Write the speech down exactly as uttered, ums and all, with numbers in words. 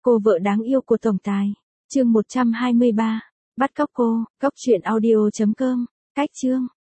Cô vợ đáng yêu của tổng tài. Chương một trăm hai mươi ba. Bắt cóc cô. Cóc truyện audio chấm com. Cách chương.